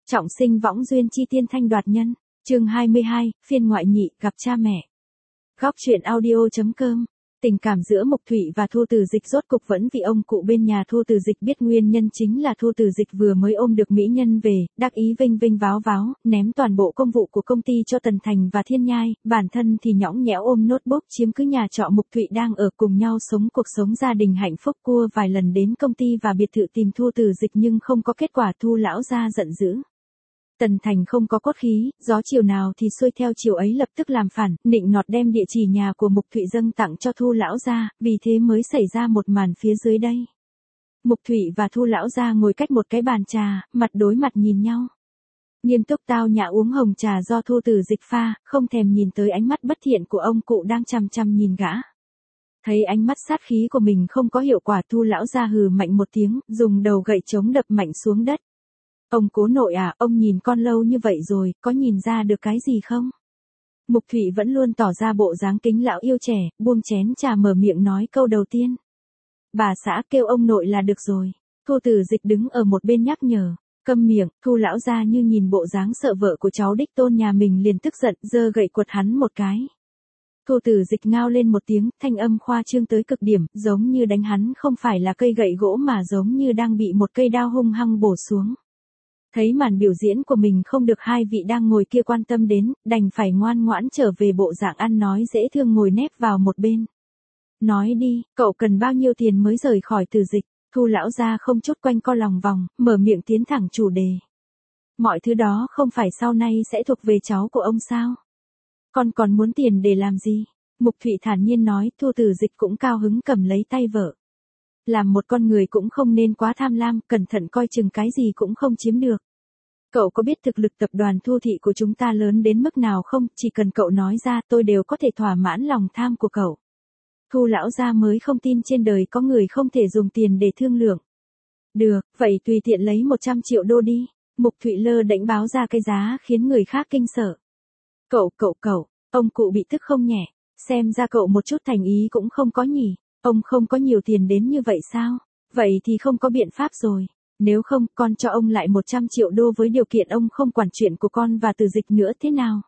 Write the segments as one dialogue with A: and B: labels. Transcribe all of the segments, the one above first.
A: Trọng sinh võng duyên chi tiên thanh đoạt nhân, chương 22, phiên ngoại nhị, gặp cha mẹ. Góc truyện audio.com. Tình cảm giữa Mục Thụy và Thu Từ Dịch rốt cục vẫn vì ông cụ bên nhà Thu Từ Dịch biết nguyên nhân chính là Thu Từ Dịch vừa mới ôm được mỹ nhân về, đắc ý vinh vinh váo váo, ném toàn bộ công vụ của công ty cho Tần Thành và Thiên Nhai, bản thân thì nhõng nhẽo ôm notebook chiếm cứ nhà trọ Mục Thụy đang ở cùng nhau sống cuộc sống gia đình hạnh phúc. Cua vài lần đến công ty và biệt thự tìm Thu Từ Dịch nhưng không có kết quả. Thu lão gia giận dữ. Tần Thành không có cốt khí, gió chiều nào thì xuôi theo chiều ấy, lập tức làm phản, nịnh nọt đem địa chỉ nhà của Mục Thụy dâng tặng cho Thu lão gia, vì thế mới xảy ra một màn phía dưới đây. Mục Thụy và Thu lão gia ngồi cách một cái bàn trà, mặt đối mặt nhìn nhau. Nghiêm túc tao nhã uống hồng trà do Thu Từ Dịch pha, không thèm nhìn tới ánh mắt bất thiện của ông cụ đang chằm chằm nhìn gã. Thấy ánh mắt sát khí của mình không có hiệu quả, Thu lão gia hừ mạnh một tiếng, dùng đầu gậy chống đập mạnh xuống đất. Ông cố nội à, ông nhìn con lâu như vậy rồi, có nhìn ra được cái gì không? Mục Thụy vẫn luôn tỏ ra bộ dáng kính lão yêu trẻ, buông chén trà mở miệng nói câu đầu tiên. Bà xã kêu ông nội là được rồi. Thu Từ Dịch đứng ở một bên nhắc nhở. Câm miệng. Thu lão gia như nhìn bộ dáng sợ vợ của cháu đích tôn nhà mình liền tức giận, giơ gậy quật hắn một cái. Thu Từ Dịch ngao lên một tiếng, thanh âm khoa trương tới cực điểm, giống như đánh hắn không phải là cây gậy gỗ mà giống như đang bị một cây đao hung hăng bổ xuống. Thấy màn biểu diễn của mình không được hai vị đang ngồi kia quan tâm đến, đành phải ngoan ngoãn trở về bộ dạng ăn nói dễ thương ngồi nép vào một bên. Nói đi, cậu cần bao nhiêu tiền mới rời khỏi Từ Dịch? Thu lão gia không chút quanh co lòng vòng, mở miệng tiến thẳng chủ đề. Mọi thứ đó không phải sau này sẽ thuộc về cháu của ông sao? Con còn muốn tiền để làm gì? Mục Thụy thản nhiên nói. Thu Từ Dịch cũng cao hứng cầm lấy tay vợ. Làm một con người cũng không nên quá tham lam, cẩn thận coi chừng cái gì cũng không chiếm được. Cậu có biết thực lực tập đoàn Thu Thị của chúng ta lớn đến mức nào không? Chỉ cần cậu nói ra tôi đều có thể thỏa mãn lòng tham của cậu. Thu lão gia mới không tin trên đời có người không thể dùng tiền để thương lượng. Được, vậy tùy tiện lấy 100 triệu đô đi. Mục Thụy lơ đễnh báo ra cái giá khiến người khác kinh sợ. Cậu, ông cụ bị tức không nhẹ, xem ra cậu một chút thành ý cũng không có nhỉ. Ông không có nhiều tiền đến như vậy sao? Vậy thì không có biện pháp rồi. Nếu không, con cho ông lại 100 triệu đô với điều kiện ông không quản chuyện của con và Từ Dịch nữa thế nào?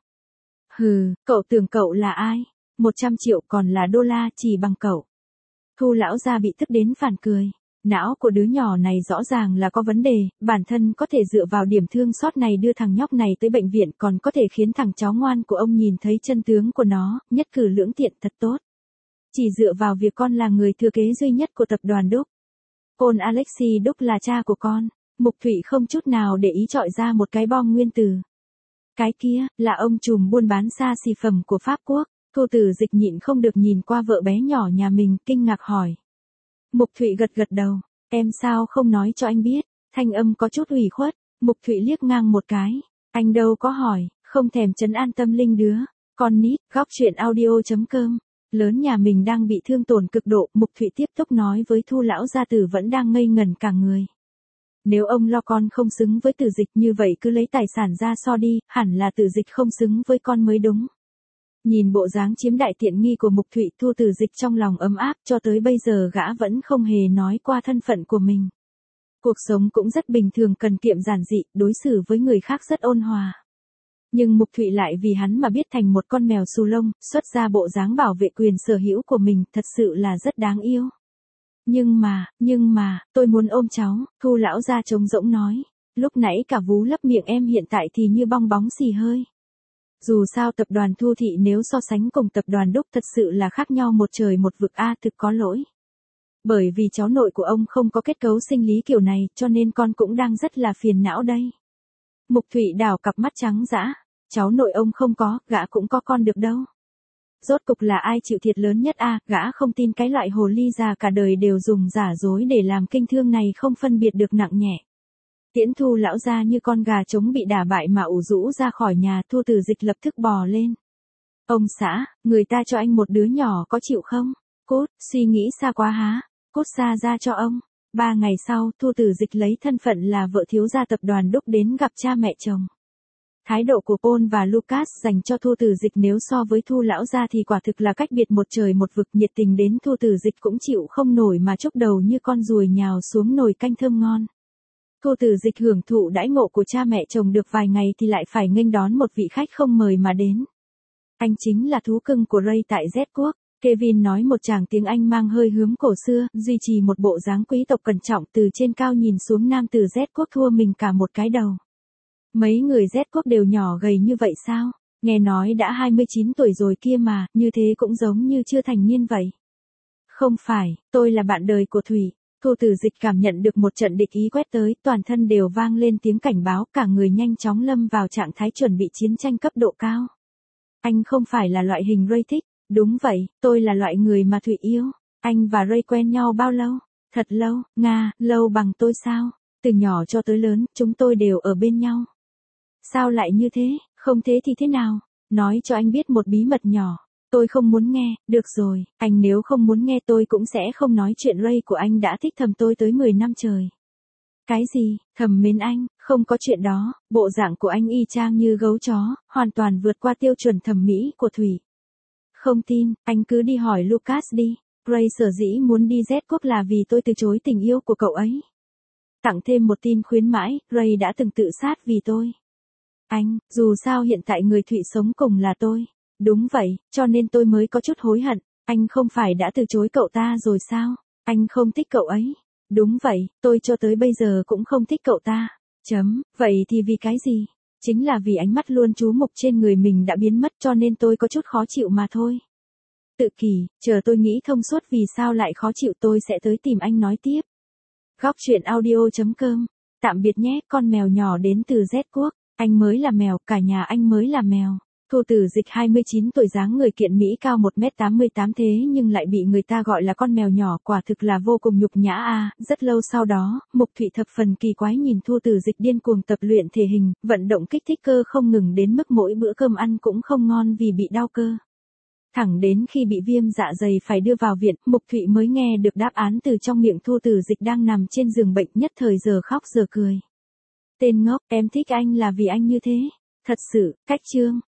A: Hừ, cậu tưởng cậu là ai? 100 triệu còn là đô la chỉ bằng cậu. Thu lão gia bị tức đến phản cười. Não của đứa nhỏ này rõ ràng là có vấn đề, bản thân có thể dựa vào điểm thương xót này đưa thằng nhóc này tới bệnh viện, còn có thể khiến thằng cháu ngoan của ông nhìn thấy chân tướng của nó, nhất cử lưỡng tiện thật tốt. Chỉ dựa vào việc con là người thừa kế duy nhất của tập đoàn Đúc. Paul Alexi Đúc là cha của con. Mục Thụy không chút nào để ý chọi ra một cái bom nguyên tử. Cái kia, là ông trùm buôn bán xa xỉ phẩm của Pháp Quốc. Thu Từ Dịch nhịn không được nhìn qua vợ bé nhỏ nhà mình, kinh ngạc hỏi. Mục Thụy gật đầu. Em sao không nói cho anh biết? Thanh âm có chút ủy khuất. Mục Thụy liếc ngang một cái. Anh đâu có hỏi, không thèm trấn an tâm linh đứa. Con nít, góc truyện audio.com. Lớn nhà mình đang bị thương tổn cực độ, Mục Thụy tiếp tục nói với Thu lão gia tử vẫn đang ngây ngẩn cả người. Nếu ông lo con không xứng với Từ Dịch như vậy cứ lấy tài sản ra so đi, hẳn là Từ Dịch không xứng với con mới đúng. Nhìn bộ dáng chiếm đại tiện nghi của Mục Thụy, Thu Từ Dịch trong lòng ấm áp, cho tới bây giờ gã vẫn không hề nói qua thân phận của mình. Cuộc sống cũng rất bình thường, cần kiệm giản dị, đối xử với người khác rất ôn hòa. Nhưng Mục Thụy lại vì hắn mà biết thành một con mèo xù lông, xuất ra bộ dáng bảo vệ quyền sở hữu của mình, thật sự là rất đáng yêu. Nhưng mà, tôi muốn ôm cháu, Thu lão gia trống rỗng nói. Lúc nãy cả vú lấp miệng em hiện tại thì như bong bóng xì hơi. Dù sao tập đoàn Thu Thị nếu so sánh cùng tập đoàn Đúc thật sự là khác nhau một trời một vực a, thực có lỗi. Bởi vì cháu nội của ông không có kết cấu sinh lý kiểu này, cho nên con cũng đang rất là phiền não đây. Mục Thụy đảo cặp mắt trắng dã. Cháu nội ông không có, gã cũng có con được đâu. Rốt cục là ai chịu thiệt lớn nhất a? Gã không tin cái loại hồ ly già cả đời đều dùng giả dối để làm kinh thương này không phân biệt được nặng nhẹ. Tiễn Thu lão gia như con gà trống bị đả bại mà ủ rũ ra khỏi nhà. Thu Từ Dịch lập tức bò lên. Ông xã, người ta cho anh một đứa nhỏ có chịu không? Cút, suy nghĩ xa quá há. Cút xa ra cho ông. 3 ngày sau, Thu Từ Dịch lấy thân phận là vợ thiếu gia tập đoàn Đúc đến gặp cha mẹ chồng. Thái độ của Paul và Lucas dành cho Thu Từ Dịch nếu so với Thu lão gia thì quả thực là cách biệt một trời một vực, nhiệt tình đến Thu Từ Dịch cũng chịu không nổi mà chốc đầu như con ruồi nhào xuống nồi canh thơm ngon. Thu Tử Dịch hưởng thụ đãi ngộ của cha mẹ chồng được vài ngày thì lại phải nghênh đón một vị khách không mời mà đến. Anh chính là thú cưng của Ray tại Z quốc. Kevin nói một tràng tiếng Anh mang hơi hướng cổ xưa, duy trì một bộ dáng quý tộc cẩn trọng, từ trên cao nhìn xuống nam tử Z quốc thua mình cả một cái đầu. Mấy người Z quốc đều nhỏ gầy như vậy sao? Nghe nói đã 29 tuổi rồi kia mà, như thế cũng giống như chưa thành niên vậy. Không phải, tôi là bạn đời của Thủy. Thu Tử Dịch cảm nhận được một trận địch ý quét tới, toàn thân đều vang lên tiếng cảnh báo, cả người nhanh chóng lâm vào trạng thái chuẩn bị chiến tranh cấp độ cao. Anh không phải là loại hình Ray thích. Đúng vậy, tôi là loại người mà Thủy yêu. Anh và Ray quen nhau bao lâu? Thật lâu, Nga, lâu bằng tôi sao? Từ nhỏ cho tới lớn, chúng tôi đều ở bên nhau. Sao lại như thế? Không thế thì thế nào? Nói cho anh biết một bí mật nhỏ. Tôi không muốn nghe, được rồi, anh nếu không muốn nghe tôi cũng sẽ không nói chuyện. Ray của anh đã thích thầm tôi tới 10 năm trời. Cái gì, thầm mến anh, không có chuyện đó, bộ dạng của anh y chang như gấu chó, hoàn toàn vượt qua tiêu chuẩn thẩm mỹ của Thủy. Không tin, anh cứ đi hỏi Lucas đi. Ray sở dĩ muốn đi Z quốc là vì tôi từ chối tình yêu của cậu ấy. Tặng thêm một tin khuyến mãi, Ray đã từng tự sát vì tôi. Anh, dù sao hiện tại người Thụy sống cùng là tôi. Đúng vậy, cho nên tôi mới có chút hối hận. Anh không phải đã từ chối cậu ta rồi sao? Anh không thích cậu ấy. Đúng vậy, tôi cho tới bây giờ cũng không thích cậu ta. Vậy thì vì cái gì? Chính là vì ánh mắt luôn chú mục trên người mình đã biến mất, cho nên tôi có chút khó chịu mà thôi. Tự kỷ, chờ tôi nghĩ thông suốt vì sao lại khó chịu tôi sẽ tới tìm anh nói tiếp. Góc truyện audio.com. Tạm biệt nhé, con mèo nhỏ đến từ Z quốc. Anh mới là mèo, cả nhà anh mới là mèo. Thu Tử Dịch 29 tuổi, dáng người kiện Mỹ, cao 1m88 thế nhưng lại bị người ta gọi là con mèo nhỏ, quả thực là vô cùng nhục nhã a. Rất lâu sau đó, Mục Thụy thập phần kỳ quái nhìn Thu Tử Dịch điên cuồng tập luyện thể hình, vận động kích thích cơ không ngừng đến mức mỗi bữa cơm ăn cũng không ngon vì bị đau cơ. Thẳng đến khi bị viêm dạ dày phải đưa vào viện, Mục Thụy mới nghe được đáp án từ trong miệng Thu Tử Dịch đang nằm trên giường bệnh, nhất thời giờ khóc giờ cười. Tên ngốc, em thích anh là vì anh như thế. Thật sự, cách chương.